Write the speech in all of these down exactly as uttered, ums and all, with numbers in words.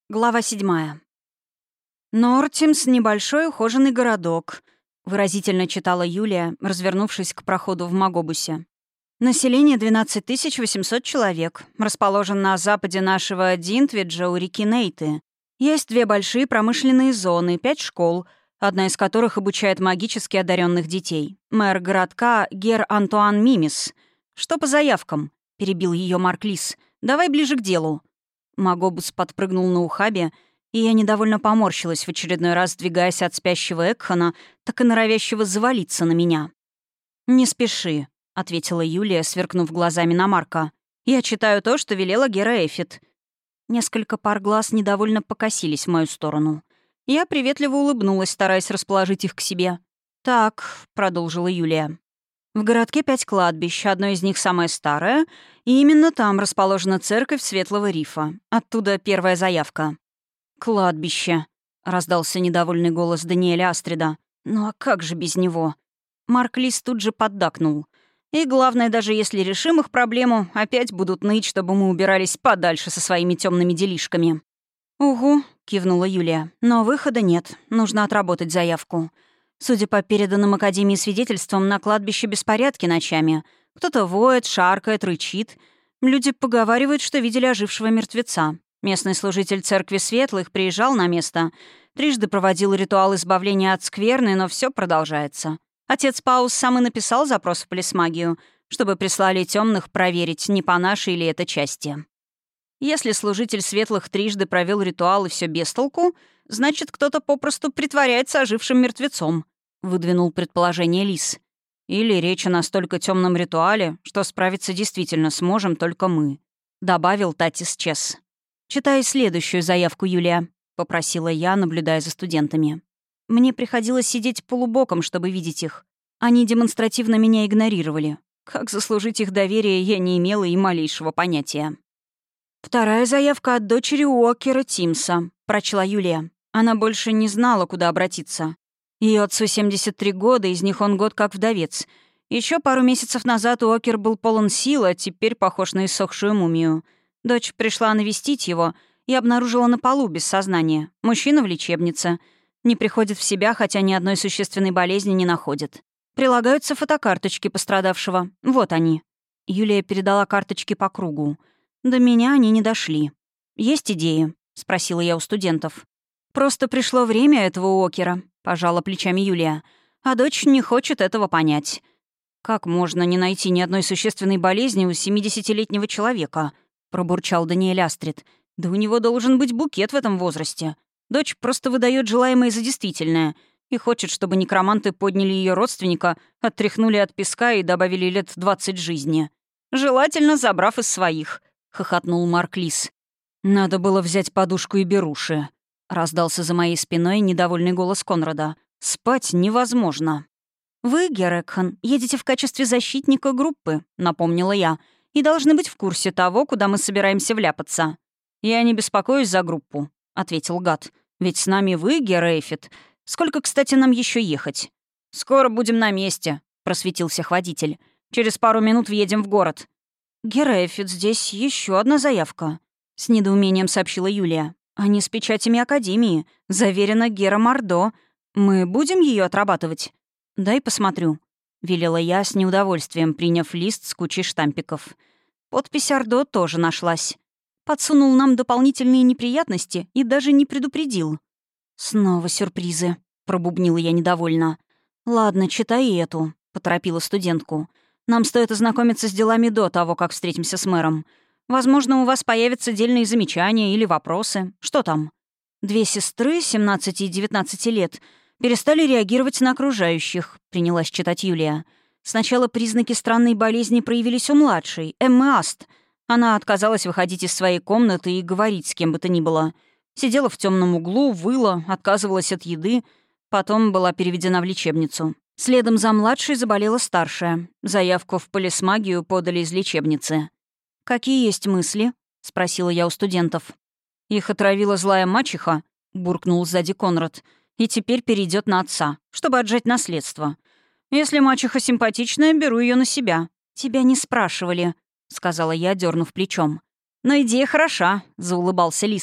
Глава седьмая. «Нортимс — небольшой ухоженный городок», — выразительно читала Юлия, развернувшись к проходу в Магобусе. «Население двенадцать тысяч восемьсот человек. Расположен на западе нашего Динтвиджа у реки Нейты. Есть две большие промышленные зоны, пять школ, одна из которых обучает магически одаренных детей. Мэр городка — Гер Антуан Мимис. Что по заявкам?» — перебил ее Марк Лис. «Давай ближе к делу». Магобус подпрыгнул на ухабе, и я недовольно поморщилась в очередной раз, сдвигаясь от спящего Экхана, так и норовящего завалиться на меня. «Не спеши», — ответила Юлия, сверкнув глазами на Марка. «Я читаю то, что велела Гера Эфит». Несколько пар глаз недовольно покосились в мою сторону. Я приветливо улыбнулась, стараясь расположить их к себе. «Так», — продолжила Юлия. «В городке пять кладбищ, одно из них самое старое, и именно там расположена церковь Светлого Рифа. Оттуда первая заявка». «Кладбище», — раздался недовольный голос Даниэля Астрида. «Ну а как же без него?» Марк Лис тут же поддакнул. «И главное, даже если решим их проблему, опять будут ныть, чтобы мы убирались подальше со своими темными делишками». «Угу», — кивнула Юлия. «Но выхода нет. Нужно отработать заявку. Судя по переданным Академии свидетельствам, на кладбище беспорядки ночами. Кто-то воет, шаркает, рычит. Люди поговаривают, что видели ожившего мертвеца. Местный служитель церкви Светлых приезжал на место, трижды проводил ритуал избавления от скверны, но все продолжается. Отец Паус сам и написал запрос в полисмагию, чтобы прислали темных проверить, не по нашей ли это части. Если служитель Светлых трижды провел ритуал и все без толку, значит, кто-то попросту притворяется ожившим мертвецом», — выдвинул предположение Лис. «Или речь о настолько темном ритуале, что справиться действительно сможем только мы», — добавил Татис Чес. «Читай следующую заявку, Юлия», — попросила я, наблюдая за студентами. Мне приходилось сидеть полубоком, чтобы видеть их. Они демонстративно меня игнорировали. Как заслужить их доверие, я не имела и малейшего понятия. «Вторая заявка от дочери Уокера Тимса», — прочла Юлия. Она больше не знала, куда обратиться. Ее отцу семьдесят три года, из них он год как вдовец. Еще пару месяцев назад Уокер был полон сил, а теперь похож на иссохшую мумию. Дочь пришла навестить его и обнаружила на полу без сознания. Мужчина в лечебнице. Не приходит в себя, хотя ни одной существенной болезни не находит. Прилагаются фотокарточки пострадавшего. Вот они. Юлия передала карточки по кругу. До меня они не дошли. «Есть идеи?» — спросила я у студентов. «Просто пришло время этого Уокера», — пожала плечами Юлия. «А дочь не хочет этого понять». «Как можно не найти ни одной существенной болезни у семидесятилетнего человека?» — пробурчал Даниэль Астрид. «Да у него должен быть букет в этом возрасте. Дочь просто выдает желаемое за действительное и хочет, чтобы некроманты подняли ее родственника, оттряхнули от песка и добавили лет двадцать жизни. Желательно забрав из своих», — хохотнул Марк Лис. «Надо было взять подушку и беруши», — раздался за моей спиной недовольный голос Конрада. «Спать невозможно». «Вы, Герекхан, едете в качестве защитника группы», — напомнила я, «и должны быть в курсе того, куда мы собираемся вляпаться». «Я не беспокоюсь за группу», — ответил гад. «Ведь с нами вы, Гера Эфит. Сколько, кстати, нам еще ехать?» «Скоро будем на месте», — просветил всех водитель. «Через пару минут въедем в город». «Гера Эфит, здесь еще одна заявка», — с недоумением сообщила Юлия. «Они с печатями Академии. Заверено Гера Мордо. Мы будем ее отрабатывать?» «Дай посмотрю», — велела я с неудовольствием, приняв лист с кучей штампиков. Подпись Ордо тоже нашлась. Подсунул нам дополнительные неприятности и даже не предупредил. «Снова сюрпризы», — пробубнила я недовольно. «Ладно, читай эту», — поторопила студентку. «Нам стоит ознакомиться с делами до того, как встретимся с мэром. Возможно, у вас появятся дельные замечания или вопросы. Что там?» «Две сестры, семнадцати и девятнадцати лет, перестали реагировать на окружающих», — принялась читать Юлия. «Сначала признаки странной болезни проявились у младшей, Эммы Аст. Она отказалась выходить из своей комнаты и говорить с кем бы то ни было. Сидела в темном углу, выла, отказывалась от еды. Потом была переведена в лечебницу. Следом за младшей заболела старшая. Заявку в полисмагию подали из лечебницы. «Какие есть мысли?» — спросила я у студентов. «Их отравила злая мачеха», — буркнул сзади Конрад. «И теперь перейдет на отца, чтобы отжать наследство. Если мачеха симпатичная, беру ее на себя». «Тебя не спрашивали», — сказала я, дернув плечом. «Но идея хороша», — заулыбался Лис.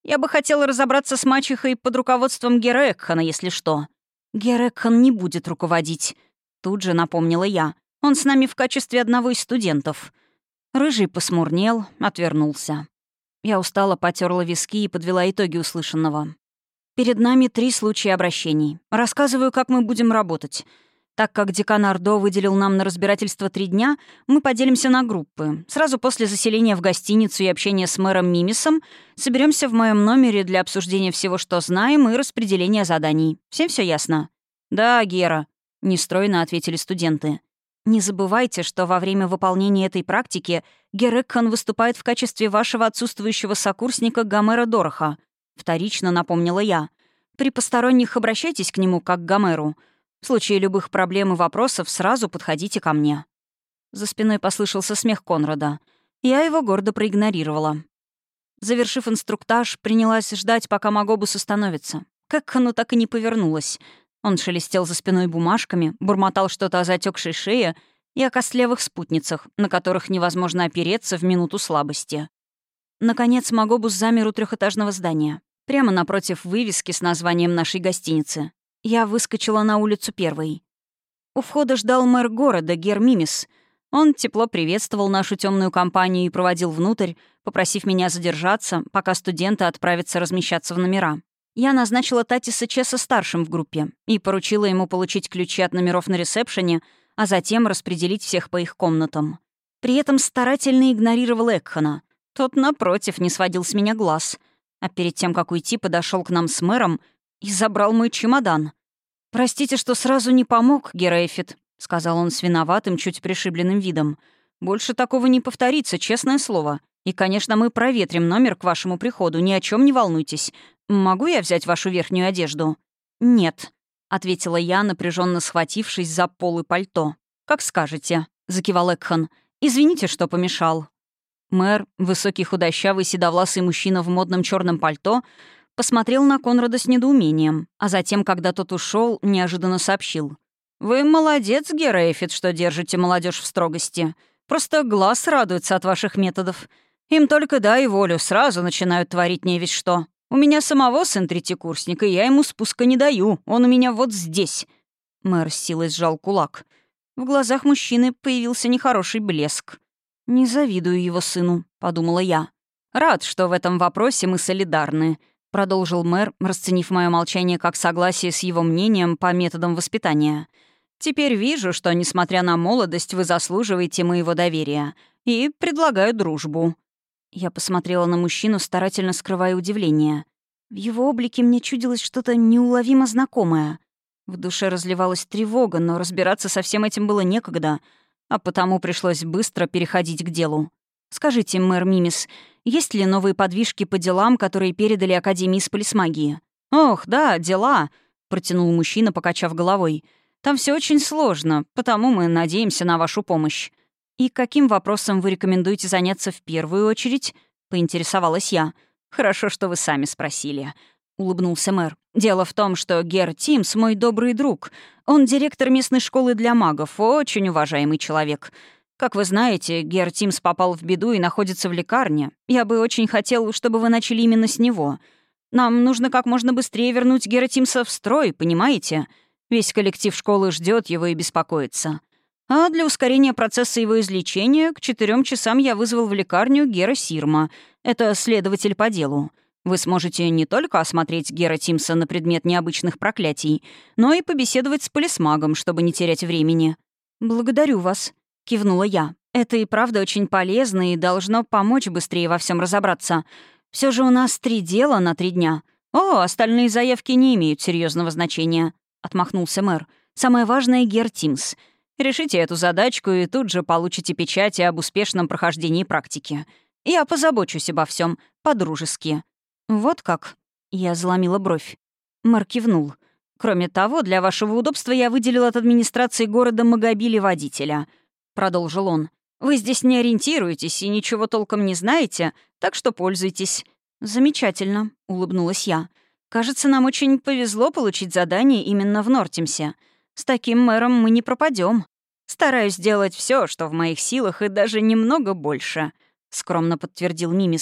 Я бы хотела разобраться с мачехой под руководством Гера Экхана, если что». «Гер Экхан не будет руководить», — тут же напомнила я. «Он с нами в качестве одного из студентов». Рыжий посмурнел, отвернулся. Я устало потерла виски и подвела итоги услышанного. «Перед нами три случая обращений. Рассказываю, как мы будем работать. Так как декан Ордо выделил нам на разбирательство три дня, мы поделимся на группы. Сразу после заселения в гостиницу и общения с мэром Мимисом соберемся в моем номере для обсуждения всего, что знаем, и распределения заданий. Всем все ясно?» «Да, Гера», — нестройно ответили студенты. «Не забывайте, что во время выполнения этой практики Гер Экхан выступает в качестве вашего отсутствующего сокурсника Гомера Дороха», — вторично напомнила я. «При посторонних обращайтесь к нему как к Гомеру. В случае любых проблем и вопросов сразу подходите ко мне». За спиной послышался смех Конрада. Я его гордо проигнорировала. Завершив инструктаж, принялась ждать, пока Магобус остановится. Как оно так и не повернулось. Он шелестел за спиной бумажками, бурмотал что-то о затекшей шее и о костлявых спутницах, на которых невозможно опереться в минуту слабости. Наконец Магобус замер у трехэтажного здания, прямо напротив вывески с названием нашей гостиницы. Я выскочила на улицу первой. У входа ждал мэр города, Гер Мимис. Он тепло приветствовал нашу темную компанию и проводил внутрь, попросив меня задержаться, пока студенты отправятся размещаться в номера. Я назначила Татиса Чеса старшим в группе и поручила ему получить ключи от номеров на ресепшене, а затем распределить всех по их комнатам. При этом старательно игнорировал Экхана. Тот, напротив, не сводил с меня глаз. А перед тем, как уйти, подошел к нам с мэром и забрал мой чемодан. «Простите, что сразу не помог, Герэйфит», — сказал он с виноватым, чуть пришибленным видом. «Больше такого не повторится, честное слово. И, конечно, мы проветрим номер к вашему приходу, ни о чем не волнуйтесь. Могу я взять вашу верхнюю одежду?» «Нет», — ответила я, напряженно схватившись за пол и пальто. «Как скажете», — закивал Экхан. «Извините, что помешал». Мэр, высокий худощавый седовласый мужчина в модном черном пальто, посмотрел на Конрада с недоумением, а затем, когда тот ушел, неожиданно сообщил. «Вы молодец, Герэйфит, что держите молодежь в строгости. Просто глаз радуется от ваших методов. Им только дай волю, сразу начинают творить не весь что. У меня самого сын третьекурсник, и я ему спуска не даю. Он у меня вот здесь». Мэр с силой сжал кулак. В глазах мужчины появился нехороший блеск. «Не завидую его сыну», — подумала я. «Рад, что в этом вопросе мы солидарны», — продолжил мэр, расценив мое молчание как согласие с его мнением по методам воспитания. «Теперь вижу, что, несмотря на молодость, вы заслуживаете моего доверия. И предлагаю дружбу». Я посмотрела на мужчину, старательно скрывая удивление. В его облике мне чудилось что-то неуловимо знакомое. В душе разливалась тревога, но разбираться со всем этим было некогда, а потому пришлось быстро переходить к делу. «Скажите, мэр Мимис, есть ли новые подвижки по делам, которые передали Академии из полисмагии?» «Ох, да, дела», — протянул мужчина, покачав головой. «Там все очень сложно, потому мы надеемся на вашу помощь». «И каким вопросом вы рекомендуете заняться в первую очередь?» — поинтересовалась я. «Хорошо, что вы сами спросили», — улыбнулся мэр. «Дело в том, что Гер Тимс — мой добрый друг. Он директор местной школы для магов, очень уважаемый человек. Как вы знаете, Гер Тимс попал в беду и находится в лекарне. Я бы очень хотел, чтобы вы начали именно с него. Нам нужно как можно быстрее вернуть Гера Тимса в строй, понимаете? Весь коллектив школы ждет его и беспокоится. А для ускорения процесса его излечения к четырем часам я вызвал в лекарню Гера Сирма. Это следователь по делу. Вы сможете не только осмотреть Гера Тимса на предмет необычных проклятий, но и побеседовать с полисмагом, чтобы не терять времени». «Благодарю вас», — кивнула я. «Это и правда очень полезно и должно помочь быстрее во всем разобраться. Все же у нас три дела на три дня». «О, остальные заявки не имеют серьезного значения», — отмахнулся мэр. «Самое важное — Гер Тимс. Решите эту задачку и тут же получите печати об успешном прохождении практики. Я позабочусь обо всем по-дружески». «Вот как?» — я заломила бровь. Мэр кивнул. «Кроме того, для вашего удобства я выделил от администрации города Магобили водителя», — продолжил он. «Вы здесь не ориентируетесь и ничего толком не знаете, так что пользуйтесь». «Замечательно», — улыбнулась я. «Кажется, нам очень повезло получить задание именно в Нортимсе. С таким мэром мы не пропадем. Стараюсь делать все, что в моих силах, и даже немного больше», — скромно подтвердил Мимис.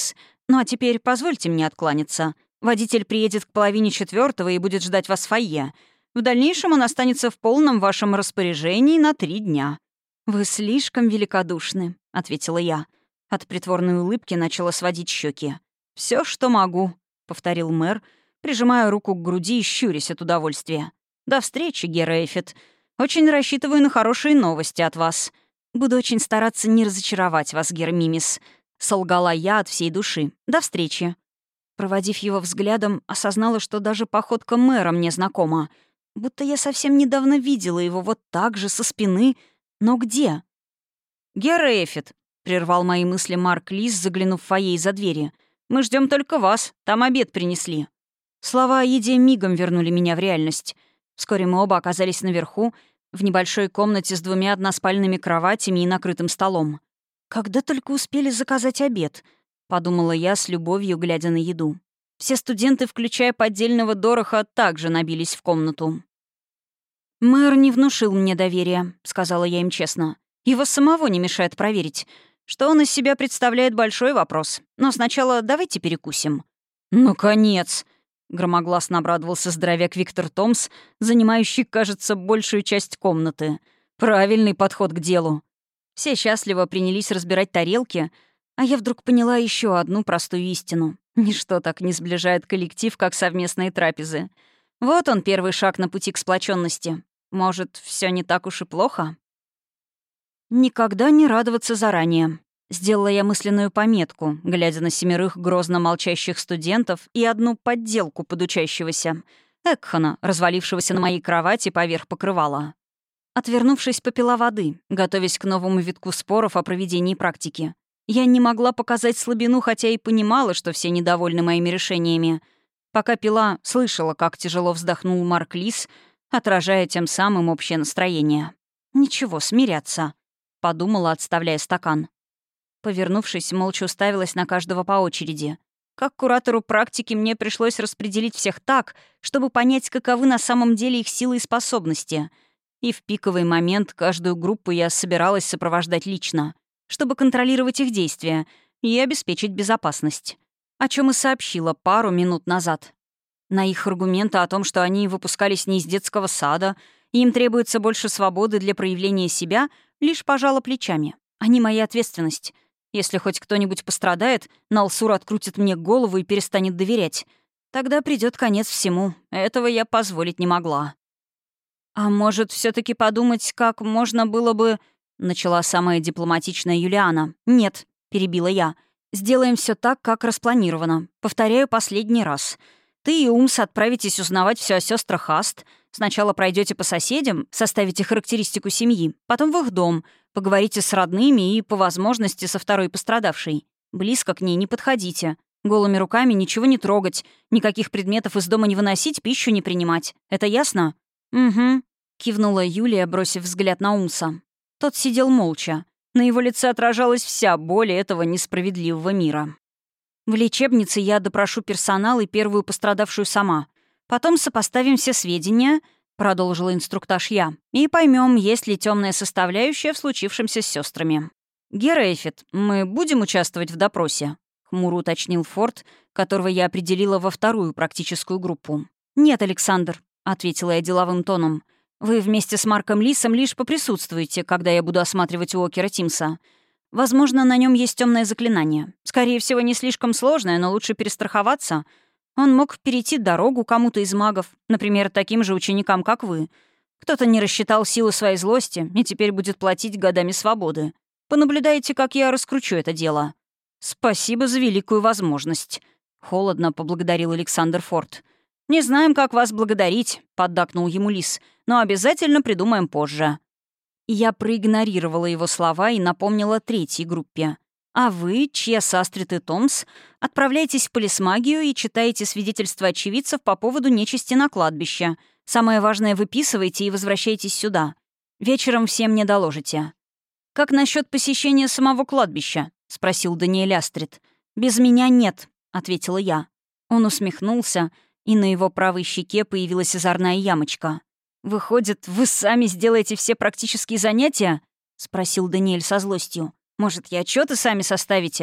Ну а теперь позвольте мне откланяться. Водитель приедет к половине четвертого и будет ждать вас в фойе. В дальнейшем он останется в полном вашем распоряжении на три дня». «Вы слишком великодушны», — ответила я. От притворной улыбки начала сводить щеки. Все, что могу», — повторил мэр, прижимая руку к груди и щурясь от удовольствия. «До встречи, Гера Эйфет. Очень рассчитываю на хорошие новости от вас. Буду очень стараться не разочаровать вас, Гер Мимис», — солгала я от всей души. «До встречи». Проводив его взглядом, осознала, что даже походка мэра мне знакома. Будто я совсем недавно видела его вот так же, со спины. Но где? «Гер Эйфет», — прервал мои мысли Марк Лис, заглянув в фойе из-за двери. «Мы ждем только вас. Там обед принесли». Слова о еде мигом вернули меня в реальность. Вскоре мы оба оказались наверху, в небольшой комнате с двумя односпальными кроватями и накрытым столом. «Когда только успели заказать обед», — подумала я с любовью, глядя на еду. Все студенты, включая поддельного Дороха, также набились в комнату. «Мэр не внушил мне доверия», — сказала я им честно. «Его самого не мешает проверить. Что он из себя представляет — большой вопрос. Но сначала давайте перекусим». «Наконец!» — громогласно обрадовался здоровяк Виктор Томс, занимающий, кажется, большую часть комнаты. «Правильный подход к делу». Все счастливо принялись разбирать тарелки, а я вдруг поняла еще одну простую истину. Ничто так не сближает коллектив, как совместные трапезы. Вот он, первый шаг на пути к сплоченности. Может, все не так уж и плохо? Никогда не радоваться заранее. Сделала я мысленную пометку, глядя на семерых грозно молчащих студентов и одну подделку подучащегося — Экхана, развалившегося на моей кровати поверх покрывала. Отвернувшись, попила воды, готовясь к новому витку споров о проведении практики. Я не могла показать слабину, хотя и понимала, что все недовольны моими решениями. Пока пила, слышала, как тяжело вздохнул Марк Лис, отражая тем самым общее настроение. «Ничего, смиряться», — подумала, отставляя стакан. Повернувшись, молча уставилась на каждого по очереди. Как куратору практики мне пришлось распределить всех так, чтобы понять, каковы на самом деле их силы и способности. И в пиковый момент каждую группу я собиралась сопровождать лично, чтобы контролировать их действия и обеспечить безопасность. О чем и сообщила пару минут назад. На их аргументы о том, что они выпускались не из детского сада, и им требуется больше свободы для проявления себя, лишь пожала плечами. Они моя ответственность. Если хоть кто-нибудь пострадает, Налсур открутит мне голову и перестанет доверять. Тогда придет конец всему. Этого я позволить не могла. «А может, все таки подумать, как можно было бы...» — начала самая дипломатичная Юлиана. «Нет», — перебила я. «Сделаем все так, как распланировано. Повторяю последний раз. Ты и Умс отправитесь узнавать все о сестрах Аст. Сначала пройдете по соседям, составите характеристику семьи, потом в их дом, поговорите с родными и, по возможности, со второй пострадавшей. Близко к ней не подходите. Голыми руками ничего не трогать, никаких предметов из дома не выносить, пищу не принимать. Это ясно?» «Угу», — кивнула Юлия, бросив взгляд на Умса. Тот сидел молча. На его лице отражалась вся боль этого несправедливого мира. «В лечебнице я допрошу персонал и первую пострадавшую сама. Потом сопоставим все сведения», — продолжила инструктаж я, «и поймем, есть ли темная составляющая в случившемся с сестрами. «Гера Эйфет, мы будем участвовать в допросе?» — хмуро уточнил Форд, которого я определила во вторую практическую группу. «Нет, Александр», — ответила я деловым тоном. «Вы вместе с Марком Лисом лишь поприсутствуете, когда я буду осматривать Уокера Тимса. Возможно, на нем есть темное заклинание. Скорее всего, не слишком сложное, но лучше перестраховаться. Он мог перейти дорогу кому-то из магов, например, таким же ученикам, как вы. Кто-то не рассчитал силу своей злости и теперь будет платить годами свободы. Понаблюдайте, как я раскручу это дело». «Спасибо за великую возможность», — холодно поблагодарил Александр Форд. «Не знаем, как вас благодарить», — поддакнул ему Лис, «но обязательно придумаем позже». Я проигнорировала его слова и напомнила третьей группе. «А вы, Чес, Астрид и Томс, отправляйтесь в полисмагию и читаете свидетельства очевидцев по поводу нечисти на кладбище. Самое важное выписывайте и возвращайтесь сюда. Вечером все мне доложите». «Как насчет посещения самого кладбища?» — спросил Даниэль Астрид. «Без меня нет», — ответила я. Он усмехнулся, и на его правой щеке появилась озорная ямочка. «Выходит, вы сами сделаете все практические занятия?» — спросил Даниэль со злостью. «Может, и отчеты сами составите?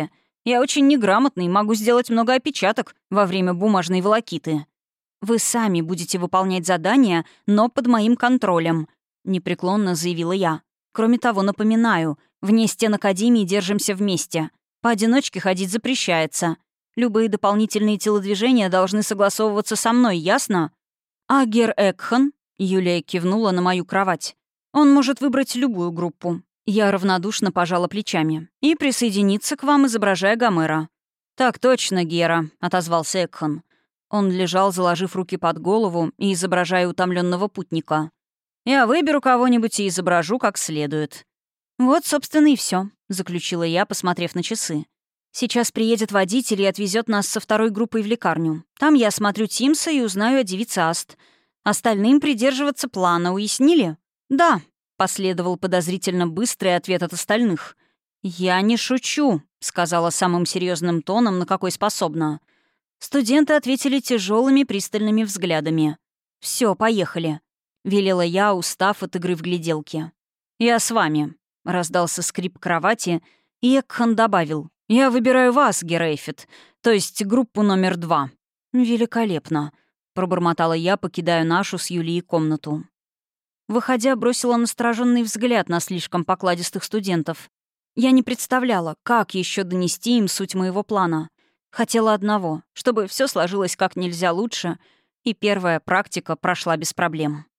Я очень неграмотный, могу сделать много опечаток во время бумажной волокиты. Вы сами будете выполнять задания, но под моим контролем», — непреклонно заявила я. «Кроме того, напоминаю, вне стен Академии держимся вместе. Поодиночке ходить запрещается. Любые дополнительные телодвижения должны согласовываться со мной, ясно? А Гер Экхан», — Юлия кивнула на мою кровать, — «он может выбрать любую группу». Я равнодушно пожала плечами. «И присоединиться к вам, изображая Гомера». «Так точно, Гера», — отозвался Экхан. Он лежал, заложив руки под голову и изображая утомленного путника. «Я выберу кого-нибудь и изображу как следует». «Вот, собственно, и все, заключила я, посмотрев на часы. «Сейчас приедет водитель и отвезет нас со второй группой в лекарню. Там я осмотрю Тимса и узнаю о девице Аст. Остальным придерживаться плана, уяснили?» «Да», — последовал подозрительно быстрый ответ от остальных. «Я не шучу», — сказала самым серьезным тоном, на какой способна. Студенты ответили тяжелыми пристальными взглядами. Все, поехали», — велела я, устав от игры в гляделки. «Я с вами», — раздался скрип кровати, и Экхан добавил. «Я выбираю вас, Герейфит, то есть группу номер два». «Великолепно», — пробормотала я, покидая нашу с Юлией комнату. Выходя, бросила настороженный взгляд на слишком покладистых студентов. Я не представляла, как еще донести им суть моего плана. Хотела одного, чтобы все сложилось как нельзя лучше, и первая практика прошла без проблем.